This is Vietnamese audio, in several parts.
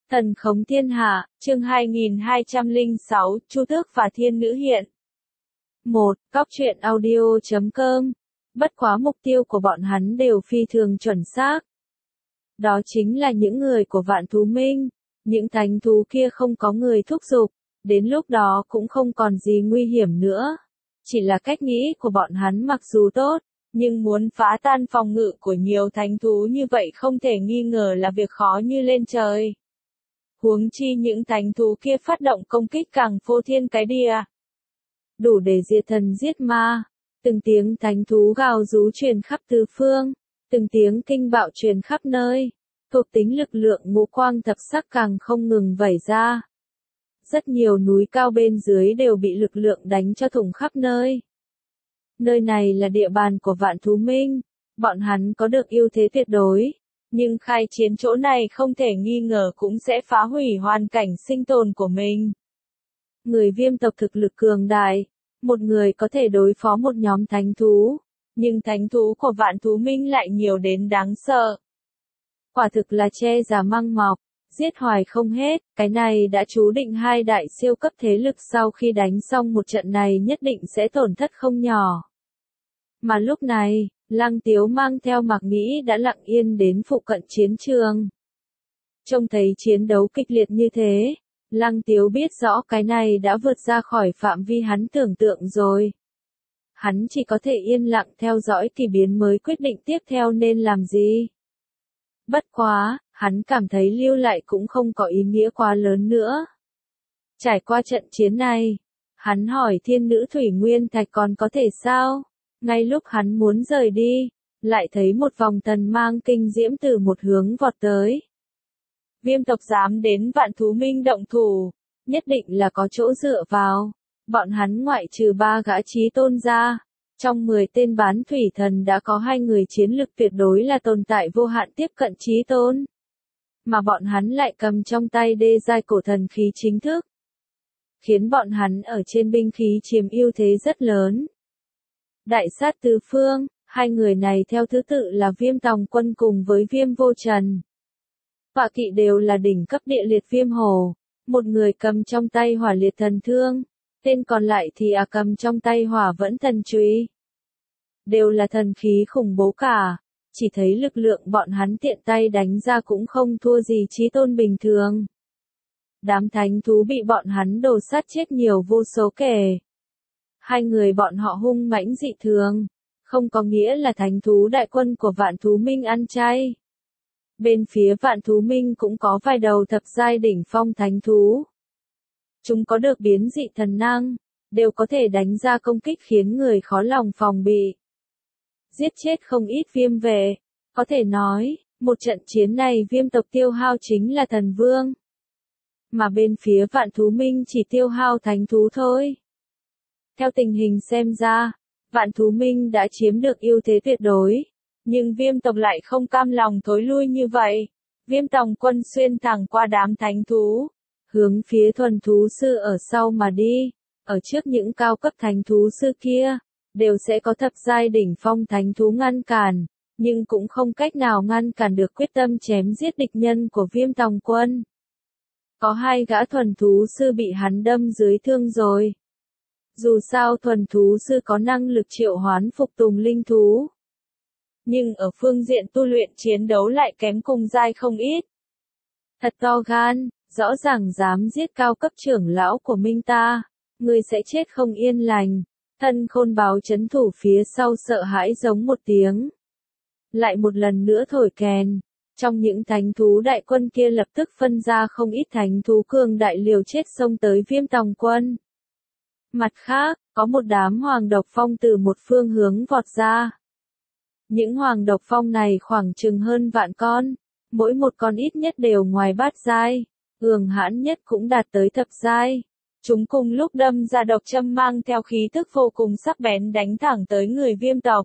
Thần khống thiên hạ, chương 2206, Chu Tước và Thiên Nữ hiện. 1. Cóc truyện audio.com. Bất quá mục tiêu của bọn hắn đều phi thường chuẩn xác. Đó chính là những người của Vạn Thú Minh. Những thánh thú kia không có người thúc giục, đến lúc đó cũng không còn gì nguy hiểm nữa. Chỉ là cách nghĩ của bọn hắn mặc dù tốt, nhưng muốn phá tan phòng ngự của nhiều thánh thú như vậy không thể nghi ngờ là việc khó như lên trời. Huống chi những thánh thú kia phát động công kích càng phô thiên cái địa. Đủ để diệt thần giết ma. Từng tiếng thánh thú gào rú truyền khắp tứ phương. Từng tiếng kinh bạo truyền khắp nơi. Thuộc tính lực lượng ngũ quang thập sắc càng không ngừng vẩy ra. Rất nhiều núi cao bên dưới đều bị lực lượng đánh cho thủng khắp nơi. Nơi này là địa bàn của Vạn Thú Minh. Bọn hắn có được ưu thế tuyệt đối. Nhưng khai chiến chỗ này không thể nghi ngờ cũng sẽ phá hủy hoàn cảnh sinh tồn của mình. Người Viêm tộc thực lực cường đại, một người có thể đối phó một nhóm thánh thú, nhưng thánh thú của Vạn Thú Minh lại nhiều đến đáng sợ. Quả thực là che giả măng mọc, giết hoài không hết, cái này đã chú định hai đại siêu cấp thế lực sau khi đánh xong một trận này nhất định sẽ tổn thất không nhỏ. Mà lúc này, Lăng Tiếu mang theo Mạc Nghĩ đã lặng yên đến phụ cận chiến trường. Trông thấy chiến đấu kịch liệt như thế, Lăng Tiếu biết rõ cái này đã vượt ra khỏi phạm vi hắn tưởng tượng rồi. Hắn chỉ có thể yên lặng theo dõi kỳ biến mới quyết định tiếp theo nên làm gì. Bất quá, hắn cảm thấy lưu lại cũng không có ý nghĩa quá lớn nữa. Trải qua trận chiến này, hắn hỏi Thiên Nữ Thủy Nguyên Thạch còn có thể sao? Ngay lúc hắn muốn rời đi, lại thấy một vòng thần mang kinh diễm từ một hướng vọt tới. Viêm tộc dám đến Vạn Thú Minh động thủ, nhất định là có chỗ dựa vào. Bọn hắn ngoại trừ 3 gã chí tôn ra, trong 10 tên bán thủy thần đã có 2 người chiến lực tuyệt đối là tồn tại vô hạn tiếp cận chí tôn. Mà bọn hắn lại cầm trong tay đê giai cổ thần khí chính thức, khiến bọn hắn ở trên binh khí chiếm ưu thế rất lớn. Đại sát tứ phương, 2 người này theo thứ tự là Viêm Tòng Quân cùng với Viêm Vô Trần. Tọa kỵ đều là đỉnh cấp địa liệt viêm hổ, một người cầm trong tay hỏa liệt thần thương, tên còn lại thì cầm trong tay hỏa vẫn thần chùy. Đều là thần khí khủng bố cả, chỉ thấy lực lượng bọn hắn tiện tay đánh ra cũng không thua gì chí tôn bình thường. Đám thánh thú bị bọn hắn đồ sát chết nhiều vô số kể. 2 người bọn họ hung mãnh dị thường, không có nghĩa là thánh thú đại quân của Vạn Thú Minh ăn chay. Bên phía Vạn Thú Minh cũng có vài đầu thập giai đỉnh phong thánh thú. Chúng có được biến dị thần năng, đều có thể đánh ra công kích khiến người khó lòng phòng bị. Giết chết không ít viêm vệ, có thể nói, một trận chiến này Viêm tộc tiêu hao chính là thần vương. Mà bên phía Vạn Thú Minh chỉ tiêu hao thánh thú thôi. Theo tình hình xem ra, Vạn Thú Minh đã chiếm được ưu thế tuyệt đối, nhưng Viêm tộc lại không cam lòng thối lui như vậy. Viêm Tòng Quân xuyên thẳng qua đám thánh thú, hướng phía thuần thú sư ở sau mà đi. Ở trước những cao cấp thánh thú sư kia, đều sẽ có thập giai đỉnh phong thánh thú ngăn cản, nhưng cũng không cách nào ngăn cản được quyết tâm chém giết địch nhân của Viêm Tòng Quân. Có 2 gã thuần thú sư bị hắn đâm dưới thương rồi. Dù sao thuần thú sư có năng lực triệu hoán phục tùng linh thú, nhưng ở phương diện tu luyện chiến đấu lại kém cùng giai không ít. Thật to gan, rõ ràng dám giết cao cấp trưởng lão của Minh ta, người sẽ chết không yên lành. Thân Khôn Báo trấn thủ phía sau sợ hãi giống một tiếng. Lại một lần nữa thổi kèn. Trong những thánh thú đại quân kia lập tức phân ra không ít thánh thú cường đại liều chết xông tới Viêm Tòng Quân. Mặt khác, có một đám hoàng độc phong từ một phương hướng vọt ra. Những hoàng độc phong này khoảng chừng hơn vạn con, mỗi một con ít nhất đều ngoài bát giai, cường hãn nhất cũng đạt tới thập giai. Chúng cùng lúc đâm ra độc châm mang theo khí tức vô cùng sắc bén đánh thẳng tới người Viêm tộc.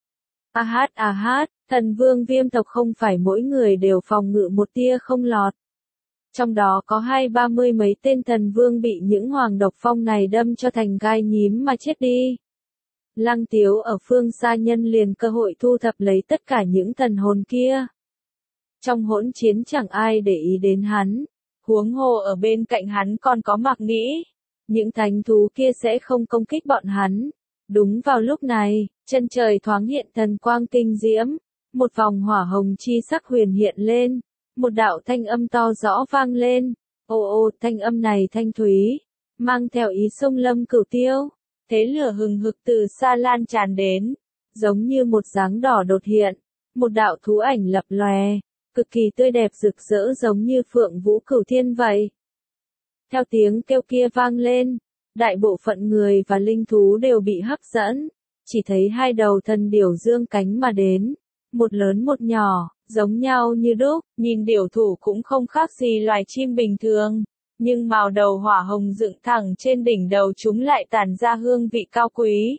Thần vương Viêm tộc không phải mỗi người đều phòng ngự một tia không lọt. Trong đó có 20-30 mấy tên thần vương bị những hoàng độc phong này đâm cho thành gai nhím mà chết đi. Lăng Tiếu ở phương xa nhân liền cơ hội thu thập lấy tất cả những thần hồn kia. Trong hỗn chiến chẳng ai để ý đến hắn, Huống hồ ở bên cạnh hắn còn có Mạc Nghĩ. Những thánh thú kia sẽ không công kích bọn hắn. Đúng vào lúc này, chân trời thoáng hiện thần quang kinh diễm. Một vòng hỏa hồng chi sắc huyền hiện lên. Một đạo thanh âm to rõ vang lên. Ồ ồ, thanh âm này thanh thúy, mang theo ý sông lâm cửu tiêu. Thế lửa hừng hực từ xa lan tràn đến, giống như một dáng đỏ đột hiện. Một đạo thú ảnh lập lòe, cực kỳ tươi đẹp rực rỡ giống như phượng vũ cửu thiên vậy. Theo tiếng kêu kia vang lên, đại bộ phận người và linh thú đều bị hấp dẫn. Chỉ thấy hai đầu thần điểu dương cánh mà đến, một lớn một nhỏ, giống nhau như đúc, nhìn điểu thủ cũng không khác gì loài chim bình thường. Nhưng màu đầu hỏa hồng dựng thẳng trên đỉnh đầu chúng lại tản ra hương vị cao quý.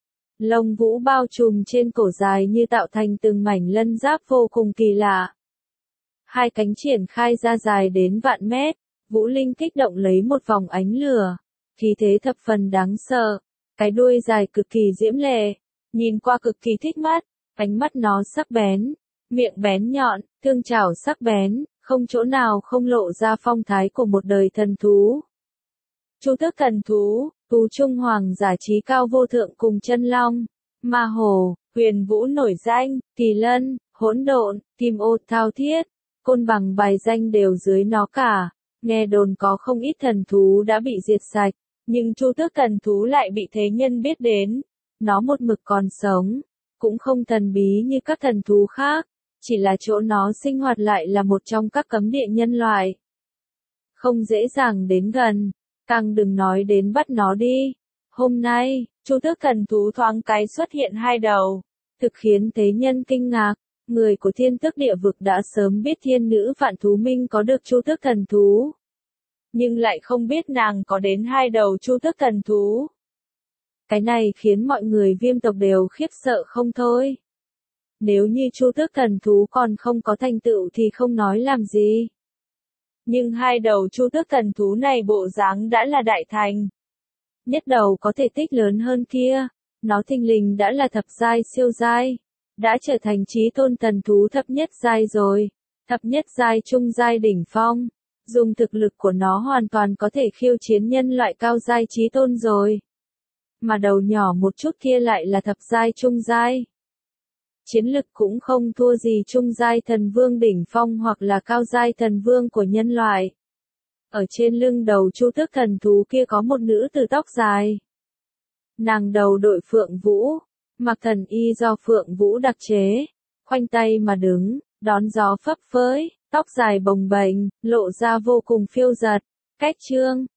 Lông vũ bao trùm trên cổ dài như tạo thành từng mảnh lân giáp vô cùng kỳ lạ. Hai cánh triển khai ra dài đến vạn mét, Vũ Linh kích động lấy một vòng ánh lửa. Khí thế thập phần đáng sợ, cái đuôi dài cực kỳ diễm lệ, nhìn qua cực kỳ thích mắt, ánh mắt nó sắc bén, miệng bén nhọn, thương chảo sắc bén, không chỗ nào không lộ ra phong thái của một đời thần thú. Chu tước thần thú, thú trung hoàng giả trí cao vô thượng cùng chân long, ma hồ, huyền vũ nổi danh, kỳ lân, hỗn độn, kim ô thao thiết, côn bằng bài danh đều dưới nó cả. Nghe đồn có không ít thần thú đã bị diệt sạch, nhưng chu tước thần thú lại bị thế nhân biết đến. Nó một mực còn sống, cũng không thần bí như các thần thú khác, chỉ là chỗ nó sinh hoạt lại là một trong các cấm địa nhân loại. Không dễ dàng đến gần, càng đừng nói đến bắt nó đi. Hôm nay, chu tước thần thú thoáng cái xuất hiện hai đầu, thực khiến thế nhân kinh ngạc. Người của thiên tước địa vực đã sớm biết thiên nữ vạn thú minh có được chu tước thần thú, nhưng lại không biết nàng có đến hai đầu chu tước thần thú. Cái này khiến mọi người Viêm tộc đều khiếp sợ không thôi. Nếu như chu tước thần thú còn không có thành tựu thì không nói làm gì. Nhưng hai đầu chu tước thần thú này bộ dáng đã là đại thành. Nhất đầu có thể tích lớn hơn kia, nó thình lình đã là thập giai siêu giai, đã trở thành chí tôn thần thú thập nhất giai rồi, thập nhất giai trung giai đỉnh phong. Dùng thực lực của nó hoàn toàn có thể khiêu chiến nhân loại cao giai chí tôn rồi. Mà đầu nhỏ một chút kia lại là thập giai trung giai. Chiến lực cũng không thua gì trung giai thần vương đỉnh phong hoặc là cao giai thần vương của nhân loại. Ở trên lưng đầu chu tước thần thú kia có một nữ tử tóc dài. Nàng đầu đội phượng vũ, mặc thần y do phượng vũ đặc chế, khoanh tay mà đứng, đón gió phấp phới, tóc dài bồng bềnh, lộ ra vô cùng phiêu dật. Cách chương